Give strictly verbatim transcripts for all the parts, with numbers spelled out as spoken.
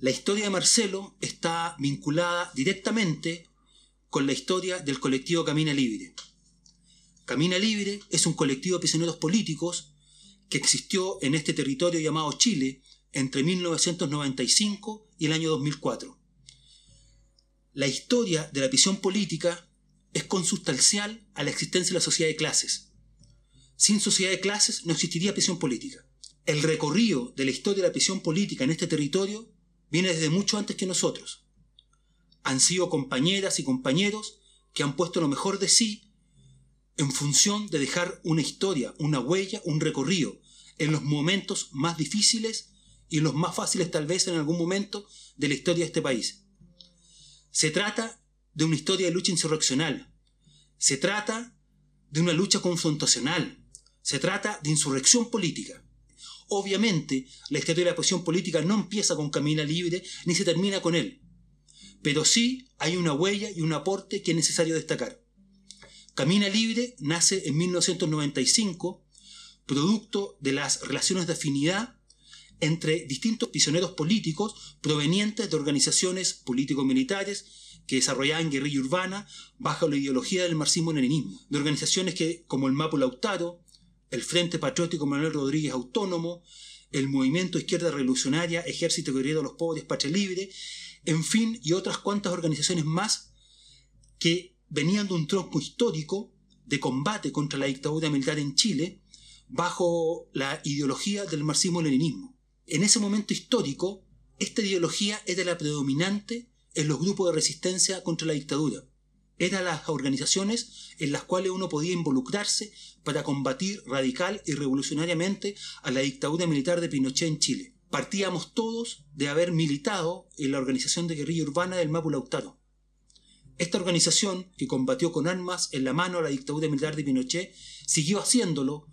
La historia de Marcelo está vinculada directamente con la historia del colectivo Camina Libre. Camina Libre es un colectivo de prisioneros políticos que existió en este territorio llamado Chile entre mil novecientos noventa y cinco y el año dos mil cuatro. La historia de la prisión política es consustancial a la existencia de la sociedad de clases. Sin sociedad de clases no existiría prisión política. El recorrido de la historia de la prisión política en este territorio viene desde mucho antes que nosotros. Han sido compañeras y compañeros que han puesto lo mejor de sí en función de dejar una historia, una huella, un recorrido en los momentos más difíciles y los más fáciles tal vez en algún momento de la historia de este país. Se trata de una historia de lucha insurreccional, se trata de una lucha confrontacional, se trata de insurrección política. Obviamente, la historia de la prisión política no empieza con Camina Libre ni se termina con él, pero sí hay una huella y un aporte que es necesario destacar. Camina Libre nace en mil novecientos noventa y cinco, producto de las relaciones de afinidad entre distintos prisioneros políticos provenientes de organizaciones político-militares que desarrollaban guerrilla urbana bajo la ideología del marxismo-leninismo, de organizaciones que, como el Mapu Lautaro, el Frente Patriótico Manuel Rodríguez Autónomo, el Movimiento Izquierda Revolucionaria, Ejército Guerrero de los Pobres, Patria Libre, en fin, y otras cuantas organizaciones más que venían de un tronco histórico de combate contra la dictadura militar en Chile bajo la ideología del marxismo-leninismo. En ese momento histórico, esta ideología era la predominante en los grupos de resistencia contra la dictadura. Eran las organizaciones en las cuales uno podía involucrarse para combatir radical y revolucionariamente a la dictadura militar de Pinochet en Chile. Partíamos todos de haber militado en la organización de guerrilla urbana del Mapu Lautaro. Esta organización, que combatió con armas en la mano a la dictadura militar de Pinochet, siguió haciéndolo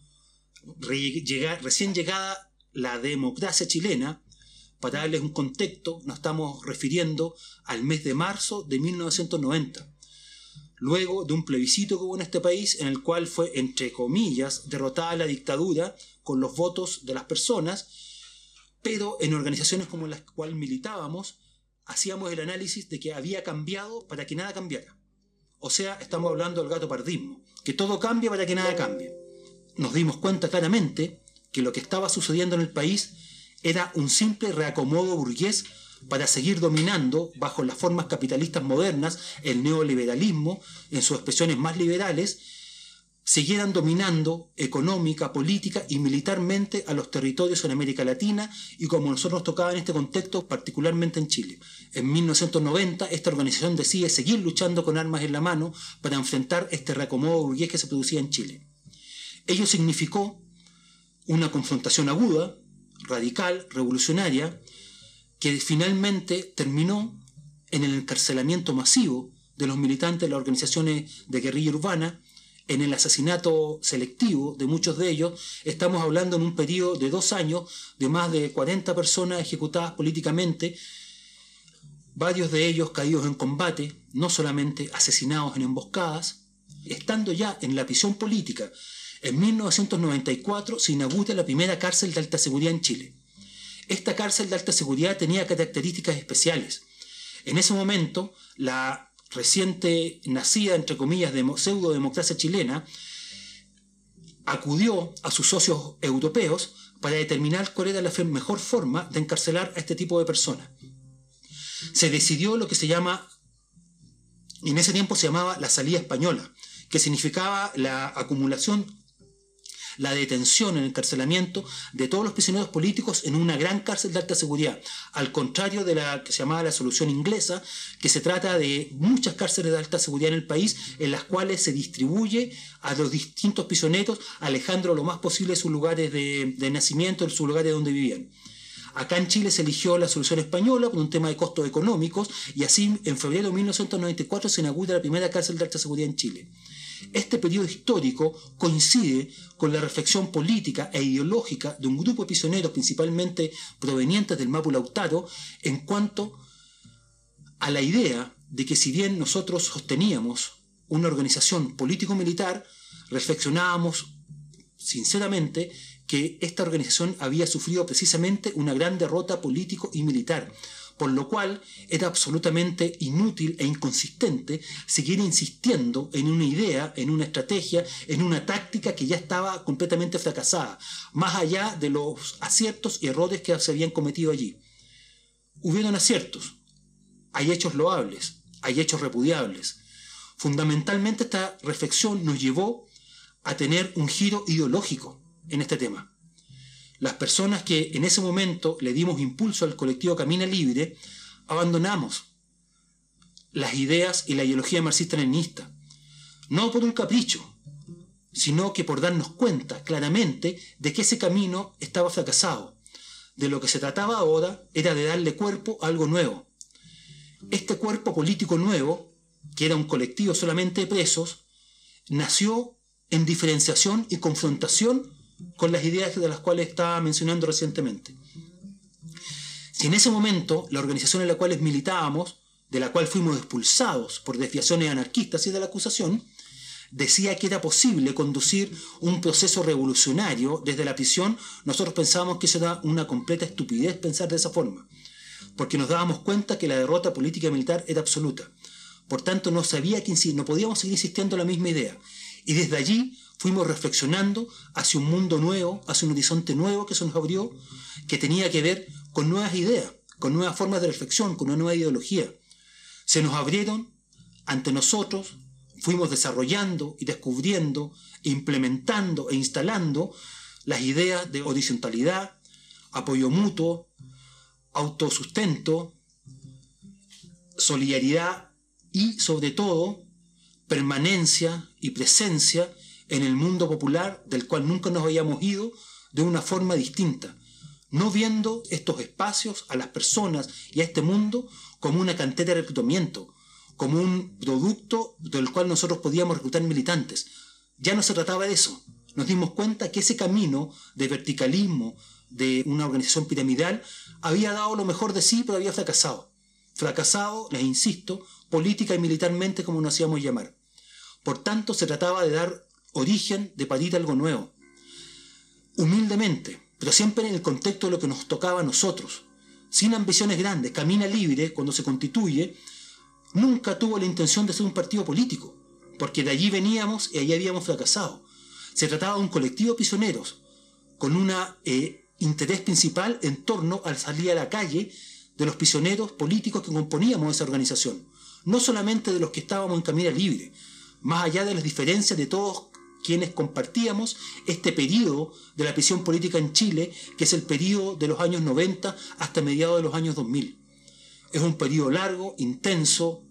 recién llegada la democracia chilena. Para darles un contexto, nos estamos refiriendo al mes de marzo de mil novecientos noventa. Luego de un plebiscito que hubo en este país en el cual fue, entre comillas, derrotada la dictadura con los votos de las personas, pero en organizaciones como las cuales militábamos, hacíamos el análisis de que había cambiado para que nada cambiara. O sea, estamos hablando del gato pardismo, que todo cambia para que nada cambie. Nos dimos cuenta claramente que lo que estaba sucediendo en el país era un simple reacomodo burgués para seguir dominando bajo las formas capitalistas modernas, el neoliberalismo, en sus expresiones más liberales, siguieran dominando económica, política y militarmente a los territorios en América Latina y como a nosotros nos tocaba en este contexto, particularmente en Chile. En mil novecientos noventa esta organización decide seguir luchando con armas en la mano para enfrentar este reacomodo burgués que se producía en Chile. Ello significó una confrontación aguda, radical, revolucionaria, que finalmente terminó en el encarcelamiento masivo de los militantes de las organizaciones de guerrilla urbana, en el asesinato selectivo de muchos de ellos. Estamos hablando en un periodo de dos años de más de cuarenta personas ejecutadas políticamente, varios de ellos caídos en combate, no solamente asesinados en emboscadas. Estando ya en la prisión política, en mil novecientos noventa y cuatro se inaugura la primera cárcel de alta seguridad en Chile. Esta cárcel de alta seguridad tenía características especiales. En ese momento, la reciente nacida, entre comillas, de pseudo-democracia chilena, acudió a sus socios europeos para determinar cuál era la mejor forma de encarcelar a este tipo de personas. Se decidió lo que se llama, y en ese tiempo se llamaba la salida española, que significaba la acumulación, la detención, el encarcelamiento de todos los prisioneros políticos en una gran cárcel de alta seguridad, al contrario de la que se llamaba la solución inglesa, que se trata de muchas cárceles de alta seguridad en el país, en las cuales se distribuye a los distintos prisioneros, alejando lo más posible de sus lugares de, de nacimiento, de sus lugares donde vivían. Acá en Chile se eligió la solución española por un tema de costos económicos, y así en febrero de mil novecientos noventa y cuatro se inaugura la primera cárcel de alta seguridad en Chile. Este periodo histórico coincide con la reflexión política e ideológica de un grupo de prisioneros, principalmente provenientes del Mapu Lautaro, en cuanto a la idea de que si bien nosotros sosteníamos una organización político-militar, reflexionábamos sinceramente que esta organización había sufrido precisamente una gran derrota político y militar, por lo cual era absolutamente inútil e inconsistente seguir insistiendo en una idea, en una estrategia, en una táctica que ya estaba completamente fracasada, más allá de los aciertos y errores que se habían cometido allí. Hubieron aciertos, hay hechos loables, hay hechos repudiables. Fundamentalmente esta reflexión nos llevó a tener un giro ideológico en este tema. Las personas que en ese momento le dimos impulso al colectivo Camina Libre, abandonamos las ideas y la ideología marxista-leninista, no por un capricho, sino que por darnos cuenta claramente de que ese camino estaba fracasado. De lo que se trataba ahora era de darle cuerpo a algo nuevo. Este cuerpo político nuevo, que era un colectivo solamente de presos, nació en diferenciación y confrontación con las ideas de las cuales estaba mencionando recientemente. Si en ese momento la organización en la cual militábamos, de la cual fuimos expulsados por desviaciones anarquistas y de la acusación, decía que era posible conducir un proceso revolucionario desde la prisión, nosotros pensábamos que eso era una completa estupidez pensar de esa forma, porque nos dábamos cuenta que la derrota política y militar era absoluta. Por tanto, no sabía que no podíamos seguir insistiendo en la misma idea. Y desde allí fuimos reflexionando hacia un mundo nuevo, hacia un horizonte nuevo que se nos abrió, que tenía que ver con nuevas ideas, con nuevas formas de reflexión, con una nueva ideología. Se nos abrieron ante nosotros, fuimos desarrollando y descubriendo, implementando e instalando las ideas de horizontalidad, apoyo mutuo, autosustento, solidaridad y, sobre todo, permanencia y presencia en el mundo popular del cual nunca nos habíamos ido de una forma distinta, no viendo estos espacios, a las personas y a este mundo como una cantera de reclutamiento, como un producto del cual nosotros podíamos reclutar militantes. Ya no se trataba de eso. Nos dimos cuenta que ese camino de verticalismo de una organización piramidal había dado lo mejor de sí, pero había fracasado. Fracasado, les insisto, política y militarmente, como nos hacíamos llamar. Por tanto, se trataba de dar origen, de parir algo nuevo. Humildemente, pero siempre en el contexto de lo que nos tocaba a nosotros. Sin ambiciones grandes. Camina Libre, cuando se constituye, nunca tuvo la intención de ser un partido político, porque de allí veníamos y allí habíamos fracasado. Se trataba de un colectivo de prisioneros, con un eh, interés principal en torno a la salida a la calle de los prisioneros políticos que componíamos esa organización. No solamente de los que estábamos en Camina Libre, más allá de las diferencias de todos quienes compartíamos este periodo de la prisión política en Chile, que es el periodo de los años noventa hasta mediados de los años dos mil. Es un periodo largo, intenso,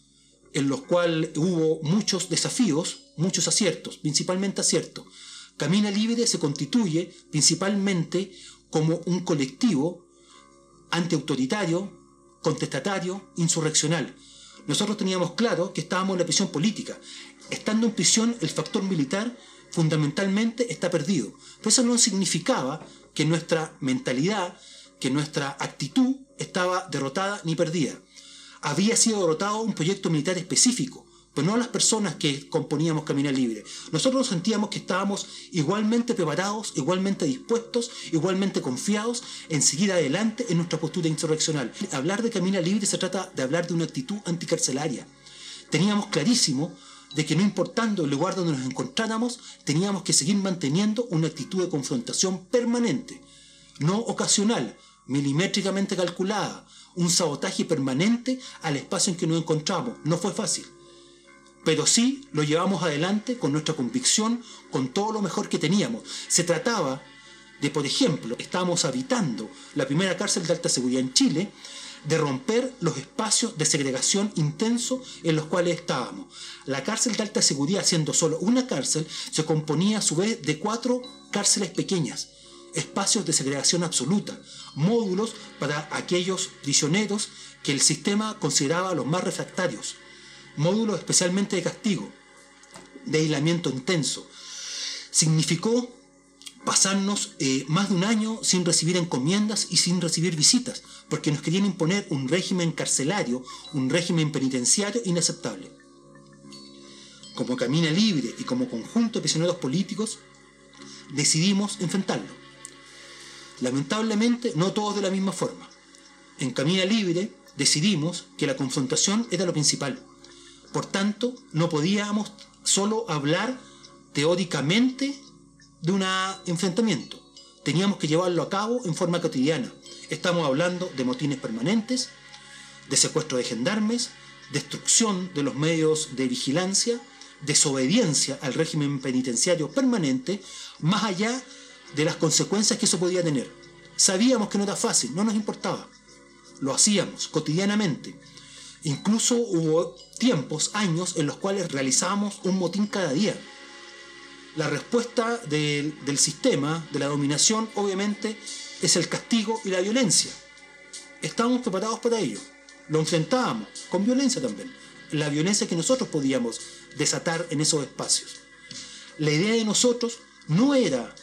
en los cuales hubo muchos desafíos, muchos aciertos, principalmente aciertos. Camina Libre se constituye principalmente como un colectivo antiautoritario, contestatario, insurreccional. Nosotros teníamos claro que estábamos en la prisión política. Estando en prisión, el factor militar fundamentalmente está perdido. Pero eso no significaba que nuestra mentalidad, que nuestra actitud estaba derrotada ni perdida. Había sido derrotado un proyecto militar específico, pero no las personas que componíamos Camina Libre. Nosotros sentíamos que estábamos igualmente preparados, igualmente dispuestos, igualmente confiados en seguir adelante en nuestra postura insurreccional. Hablar de Camina Libre se trata de hablar de una actitud anticarcelaria. Teníamos clarísimo de que no importando el lugar donde nos encontráramos, teníamos que seguir manteniendo una actitud de confrontación permanente, no ocasional, milimétricamente calculada, un sabotaje permanente al espacio en que nos encontramos. No fue fácil, pero sí lo llevamos adelante con nuestra convicción, con todo lo mejor que teníamos. Se trataba de, por ejemplo, estábamos habitando la primera cárcel de alta seguridad en Chile, de romper los espacios de segregación intenso en los cuales estábamos. La cárcel de alta seguridad, siendo solo una cárcel, se componía a su vez de cuatro cárceles pequeñas, espacios de segregación absoluta, módulos para aquellos prisioneros que el sistema consideraba los más refractarios, módulos especialmente de castigo, de aislamiento intenso. Significó pasarnos eh, más de un año sin recibir encomiendas y sin recibir visitas, porque nos querían imponer un régimen carcelario, un régimen penitenciario inaceptable. Como Camina Libre y como conjunto de prisioneros políticos, decidimos enfrentarlo. Lamentablemente, no todos de la misma forma. En Camina Libre decidimos que la confrontación era lo principal. Por tanto, no podíamos solo hablar teóricamente de un enfrentamiento. Teníamos que llevarlo a cabo en forma cotidiana. Estamos hablando de motines permanentes, de secuestro de gendarmes, destrucción de los medios de vigilancia, desobediencia al régimen penitenciario permanente, más allá de las consecuencias que eso podía tener. Sabíamos que no era fácil, no nos importaba. Lo hacíamos cotidianamente. Incluso hubo tiempos, años, en los cuales realizábamos un motín cada día. La respuesta del, del sistema, de la dominación, obviamente, es el castigo y la violencia. Estábamos preparados para ello. Lo enfrentábamos, con violencia también. La violencia que nosotros podíamos desatar en esos espacios. La idea de nosotros no era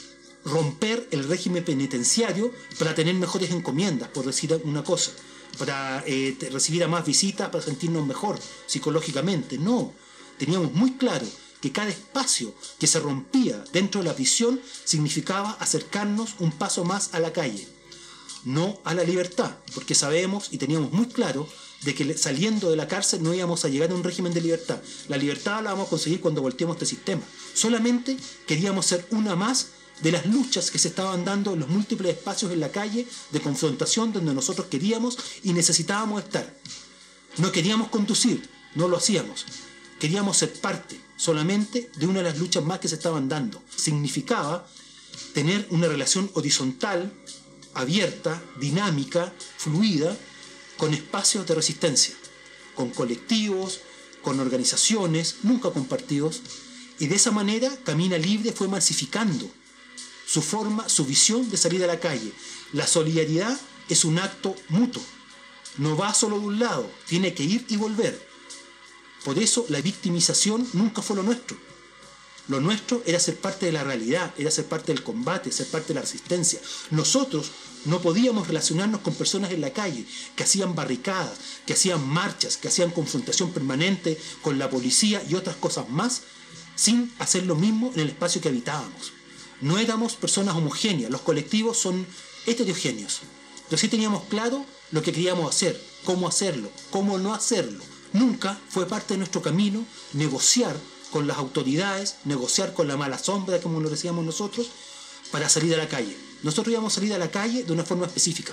romper el régimen penitenciario para tener mejores encomiendas, por decir una cosa, para eh, recibir a más visitas, para sentirnos mejor psicológicamente. No, teníamos muy claro que cada espacio que se rompía dentro de la prisión significaba acercarnos un paso más a la calle, no a la libertad, porque sabemos y teníamos muy claro de que saliendo de la cárcel no íbamos a llegar a un régimen de libertad. La libertad la vamos a conseguir cuando volteemos este sistema. Solamente queríamos ser una más de las luchas que se estaban dando en los múltiples espacios en la calle de confrontación donde nosotros queríamos y necesitábamos estar. No queríamos conducir, no lo hacíamos. Queríamos ser parte solamente de una de las luchas más que se estaban dando. Significaba tener una relación horizontal, abierta, dinámica, fluida, con espacios de resistencia, con colectivos, con organizaciones, nunca con partidos, y de esa manera Camina Libre fue masificando su forma, su visión de salir a la calle. La solidaridad es un acto mutuo, no va solo de un lado, tiene que ir y volver. Por eso la victimización nunca fue lo nuestro. Lo nuestro era ser parte de la realidad, era ser parte del combate, ser parte de la resistencia. Nosotros no podíamos relacionarnos con personas en la calle que hacían barricadas, que hacían marchas, que hacían confrontación permanente con la policía y otras cosas más, sin hacer lo mismo en el espacio que habitábamos. No éramos personas homogéneas, los colectivos son heterogéneos. Pero sí teníamos claro lo que queríamos hacer, cómo hacerlo, cómo no hacerlo. Nunca fue parte de nuestro camino negociar con las autoridades, negociar con la mala sombra, como lo decíamos nosotros, para salir a la calle. Nosotros íbamos a salir a la calle de una forma específica.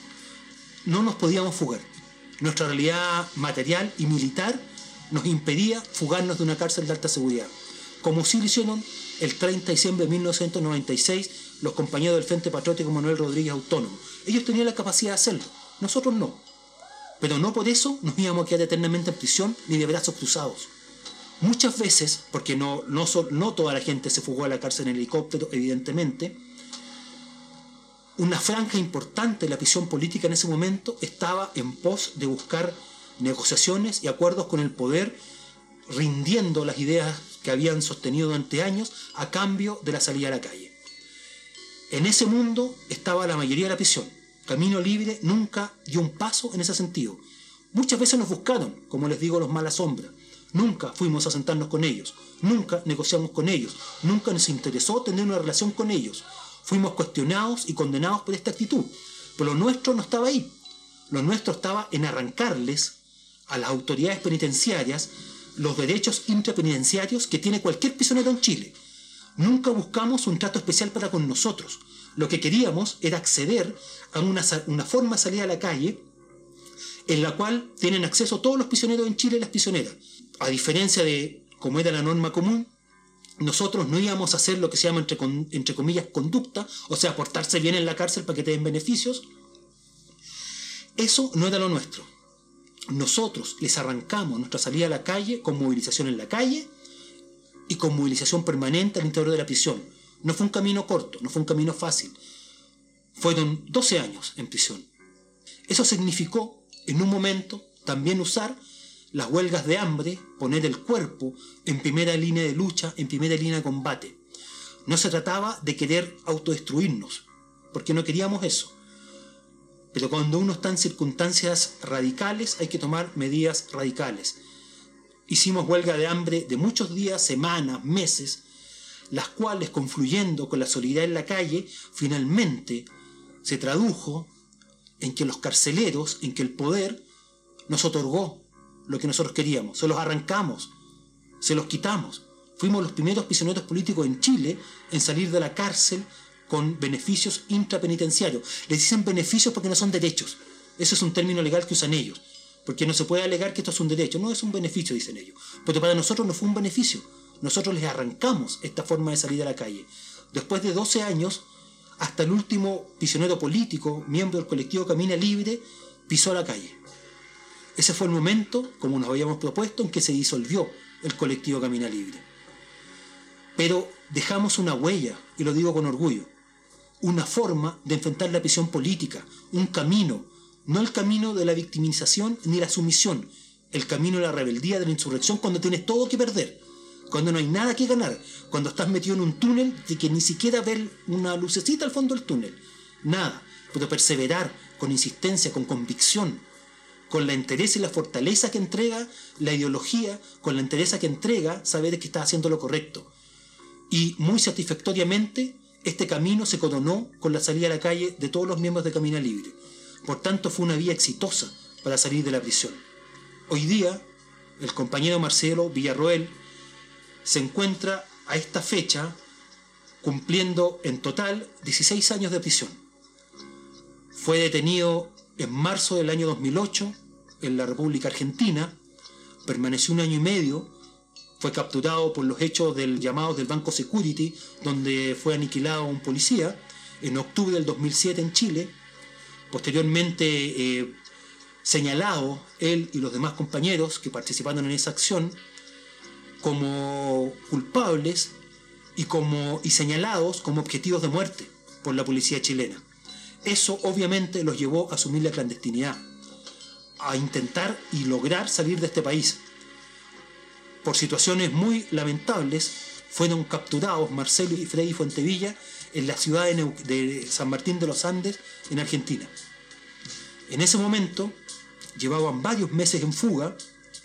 No nos podíamos fugar. Nuestra realidad material y militar nos impedía fugarnos de una cárcel de alta seguridad, como sí lo hicieron el treinta de diciembre de mil novecientos noventa y seis los compañeros del Frente Patriótico Manuel Rodríguez Autónomo. Ellos tenían la capacidad de hacerlo, nosotros no. Pero no por eso nos íbamos a quedar eternamente en prisión ni de brazos cruzados. Muchas veces, porque no, no, no toda la gente se fugó a la cárcel en helicóptero, evidentemente, una franja importante de la prisión política en ese momento estaba en pos de buscar negociaciones y acuerdos con el poder, rindiendo las ideas que habían sostenido durante años a cambio de la salida a la calle. En ese mundo estaba la mayoría de la prisión. Camino Libre nunca dio un paso en ese sentido. Muchas veces nos buscaron, como les digo, los mala sombra. Nunca fuimos a sentarnos con ellos, nunca negociamos con ellos, nunca nos interesó tener una relación con ellos. Fuimos cuestionados y condenados por esta actitud, pero lo nuestro no estaba ahí. Lo nuestro estaba en arrancarles a las autoridades penitenciarias los derechos intrapenitenciarios que tiene cualquier prisionero en Chile. Nunca buscamos un trato especial para con nosotros. Lo que queríamos era acceder a una, una forma de salir a la calle en la cual tienen acceso todos los prisioneros en Chile y las prisioneras. A diferencia de como era la norma común, nosotros no íbamos a hacer lo que se llama entre, entre comillas conducta, o sea, portarse bien en la cárcel para que te den beneficios. Eso no era lo nuestro. Nosotros les arrancamos nuestra salida a la calle con movilización en la calle y con movilización permanente al interior de la prisión. No fue un camino corto, no fue un camino fácil. Fueron doce años en prisión. Eso significó, en un momento, también usar las huelgas de hambre, poner el cuerpo en primera línea de lucha, en primera línea de combate. No se trataba de querer autodestruirnos, porque no queríamos eso. Pero cuando uno está en circunstancias radicales, hay que tomar medidas radicales. Hicimos huelga de hambre de muchos días, semanas, meses, las cuales, confluyendo con la solidaridad en la calle, finalmente se tradujo en que los carceleros, en que el poder nos otorgó lo que nosotros queríamos, se los arrancamos, se los quitamos. Fuimos los primeros prisioneros políticos en Chile en salir de la cárcel con beneficios intrapenitenciarios. Les dicen beneficios porque no son derechos. Eso es un término legal que usan ellos, porque no se puede alegar que esto es un derecho. No, es un beneficio, dicen ellos. Pero para nosotros no fue un beneficio. Nosotros les arrancamos esta forma de salir a la calle. Después de doce años, hasta el último prisionero político, miembro del colectivo Camina Libre, pisó la calle. Ese fue el momento, como nos habíamos propuesto, en que se disolvió el colectivo Camina Libre. Pero dejamos una huella, y lo digo con orgullo, una forma de enfrentar la prisión política, un camino, no el camino de la victimización ni la sumisión, el camino de la rebeldía, de la insurrección, cuando tienes todo que perder, cuando no hay nada que ganar, cuando estás metido en un túnel de que ni siquiera ves una lucecita al fondo del túnel, nada, pero perseverar con insistencia, con convicción, con la entereza y la fortaleza que entrega la ideología, con la entereza que entrega saber que estás haciendo lo correcto. Y muy satisfactoriamente este camino se coronó con la salida a la calle de todos los miembros de Camina Libre. Por tanto, fue una vía exitosa para salir de la prisión. Hoy día, el compañero Marcelo Villarroel se encuentra a esta fecha cumpliendo en total dieciséis años de prisión. Fue detenido en marzo del año dos mil ocho en la República Argentina, permaneció un año y medio, fue capturado por los hechos del llamado del Banco Security, donde fue aniquilado un policía, en octubre del dos mil siete en Chile. Posteriormente eh, señalado él y los demás compañeros que participaron en esa acción como culpables y, como, y señalados como objetivos de muerte por la policía chilena. Eso obviamente los llevó a asumir la clandestinidad, a intentar y lograr salir de este país. Por situaciones muy lamentables, fueron capturados Marcelo y Freddy Fuentevilla en la ciudad de, Neu- de San Martín de los Andes, en Argentina. En ese momento, llevaban varios meses en fuga.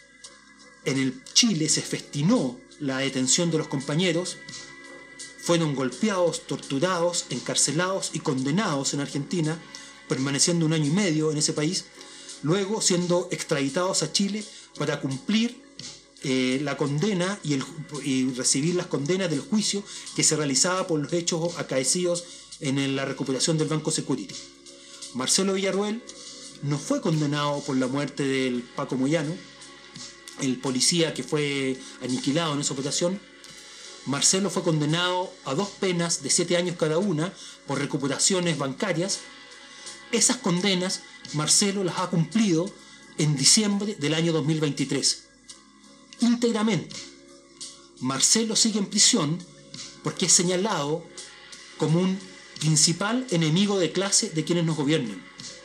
En el Chile se festinó la detención de los compañeros, fueron golpeados, torturados, encarcelados y condenados en Argentina, permaneciendo un año y medio en ese país, luego siendo extraditados a Chile para cumplir eh, la condena y, el, y recibir las condenas del juicio que se realizaba por los hechos acaecidos en la recuperación del Banco Security. Marcelo Villarroel no fue condenado por la muerte del Paco Moyano, el policía que fue aniquilado en esa operación. Marcelo fue condenado a dos penas de siete años cada una por recuperaciones bancarias. Esas condenas Marcelo las ha cumplido en diciembre del año dos mil veintitrés. Íntegramente. Marcelo sigue en prisión porque es señalado como un principal enemigo de clase de quienes nos gobiernan.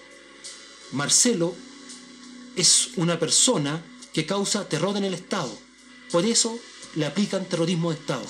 Marcelo es una persona que causa terror en el Estado. Por eso le aplican terrorismo de Estado.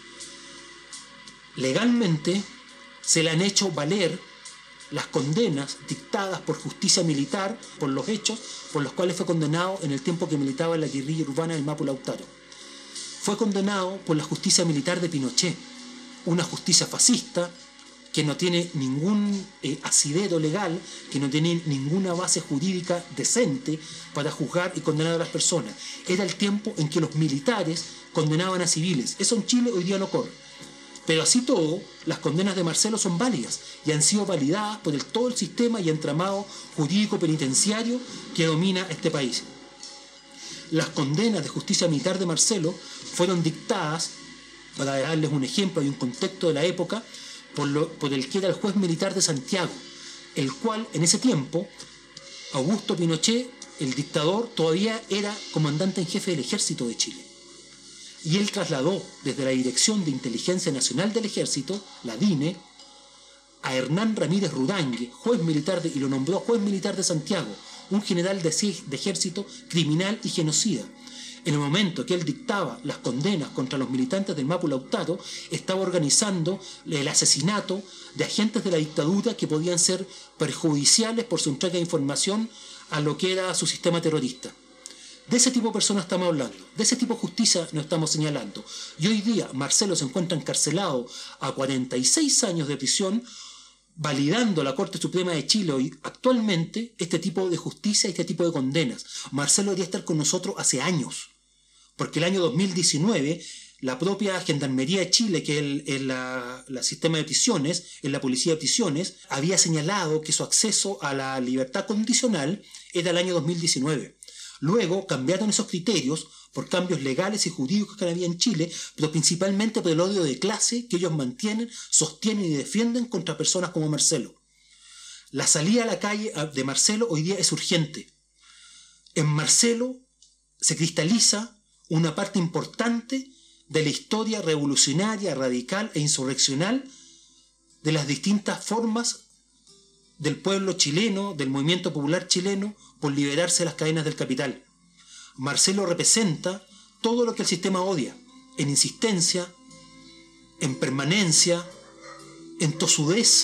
Legalmente se le han hecho valer las condenas dictadas por justicia militar por los hechos por los cuales fue condenado en el tiempo que militaba en la guerrilla urbana del Mapu Lautaro. Fue condenado por la justicia militar de Pinochet, una justicia fascista que no tiene ningún eh, asidero legal, que no tiene ninguna base jurídica decente para juzgar y condenar a las personas. Era el tiempo en que los militares condenaban a civiles. Eso en Chile hoy día no corre. Pero así todo, las condenas de Marcelo son válidas y han sido validadas por el, todo el sistema y entramado jurídico penitenciario que domina este país. Las condenas de justicia militar de Marcelo fueron dictadas, para darles un ejemplo y un contexto de la época, por, lo, por el que era el juez militar de Santiago, el cual en ese tiempo, Augusto Pinochet, el dictador, todavía era comandante en jefe del ejército de Chile. Y él trasladó desde la Dirección de Inteligencia Nacional del Ejército, la DINE, a Hernán Ramírez Rudangue, juez militar de, y lo nombró juez militar de Santiago, un general de, de ejército criminal y genocida. En el momento que él dictaba las condenas contra los militantes del Mapu Lautaro, estaba organizando el asesinato de agentes de la dictadura que podían ser perjudiciales por su entrega de información a lo que era su sistema terrorista. De ese tipo de personas estamos hablando, de ese tipo de justicia nos estamos señalando. Y hoy día Marcelo se encuentra encarcelado a cuarenta y seis años de prisión validando la Corte Suprema de Chile hoy, actualmente este tipo de justicia y este tipo de condenas. Marcelo debería estar con nosotros hace años, porque el año dos mil diecinueve la propia Gendarmería de Chile, que es el, el la, la sistema de prisiones, es la policía de prisiones, había señalado que su acceso a la libertad condicional era el año dos mil diecinueve. Luego cambiaron esos criterios por cambios legales y jurídicos que había en Chile, pero principalmente por el odio de clase que ellos mantienen, sostienen y defienden contra personas como Marcelo. La salida a la calle de Marcelo hoy día es urgente. En Marcelo se cristaliza una parte importante de la historia revolucionaria, radical e insurreccional de las distintas formas del pueblo chileno, del movimiento popular chileno, por liberarse de las cadenas del capital. Marcelo representa todo lo que el sistema odia, en insistencia, en permanencia, en tosudez.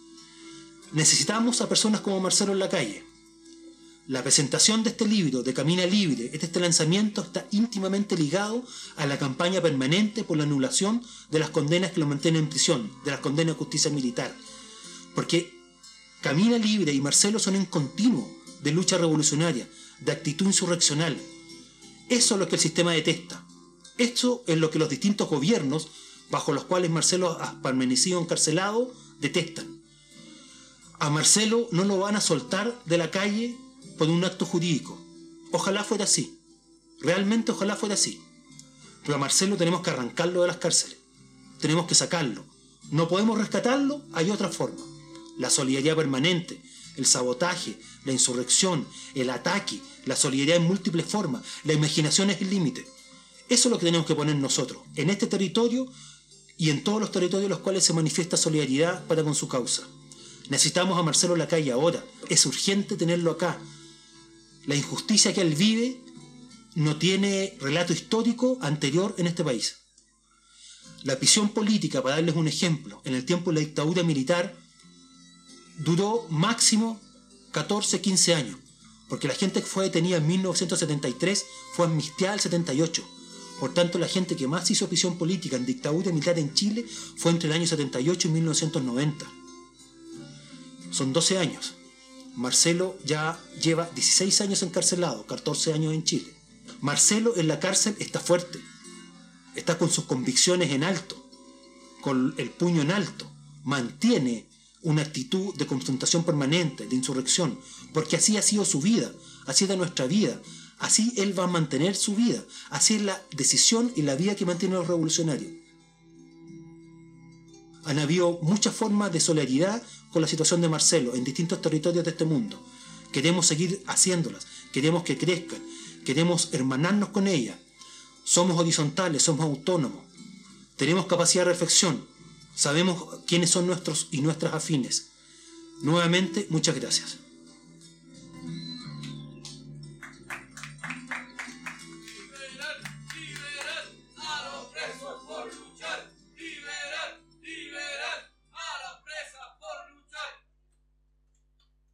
Necesitamos a personas como Marcelo en la calle. La presentación de este libro, de Camina Libre, este lanzamiento está íntimamente ligado a la campaña permanente por la anulación de las condenas que lo mantienen en prisión, de las condenas de justicia militar. Porque Camina Libre y Marcelo son en continuo de lucha revolucionaria, de actitud insurreccional. Eso es lo que el sistema detesta. Esto es lo que los distintos gobiernos, bajo los cuales Marcelo ha permanecido encarcelado, detestan. A Marcelo no lo van a soltar de la calle por un acto jurídico. Ojalá fuera así. Realmente ojalá fuera así. Pero a Marcelo tenemos que arrancarlo de las cárceles. Tenemos que sacarlo. No podemos rescatarlo, hay otra forma. La solidaridad permanente, el sabotaje, la insurrección, el ataque, la solidaridad en múltiples formas, la imaginación es el límite. Eso es lo que tenemos que poner nosotros, en este territorio y en todos los territorios en los cuales se manifiesta solidaridad para con su causa. Necesitamos a Marcelo en la calle ahora, es urgente tenerlo acá. La injusticia que él vive no tiene relato histórico anterior en este país. La prisión política, para darles un ejemplo, en el tiempo de la dictadura militar, duró máximo catorce, quince años, porque la gente que fue detenida en mil novecientos setenta y tres fue amnistiada en el setenta y ocho. Por tanto, la gente que más hizo prisión política en dictadura militar en Chile fue entre el año setenta y ocho y mil novecientos noventa. Son doce años. Marcelo ya lleva dieciséis años encarcelado, catorce años en Chile. Marcelo en la cárcel está fuerte, está con sus convicciones en alto, con el puño en alto, mantiene una actitud de confrontación permanente, de insurrección, porque así ha sido su vida, así es de nuestra vida, así él va a mantener su vida, así es la decisión y la vida que mantienen los revolucionarios. Han habido muchas formas de solidaridad con la situación de Marcelo en distintos territorios de este mundo. Queremos seguir haciéndolas, queremos que crezcan, queremos hermanarnos con ellas. Somos horizontales, somos autónomos, tenemos capacidad de reflexión, sabemos quiénes son nuestros y nuestras afines. Nuevamente, muchas gracias.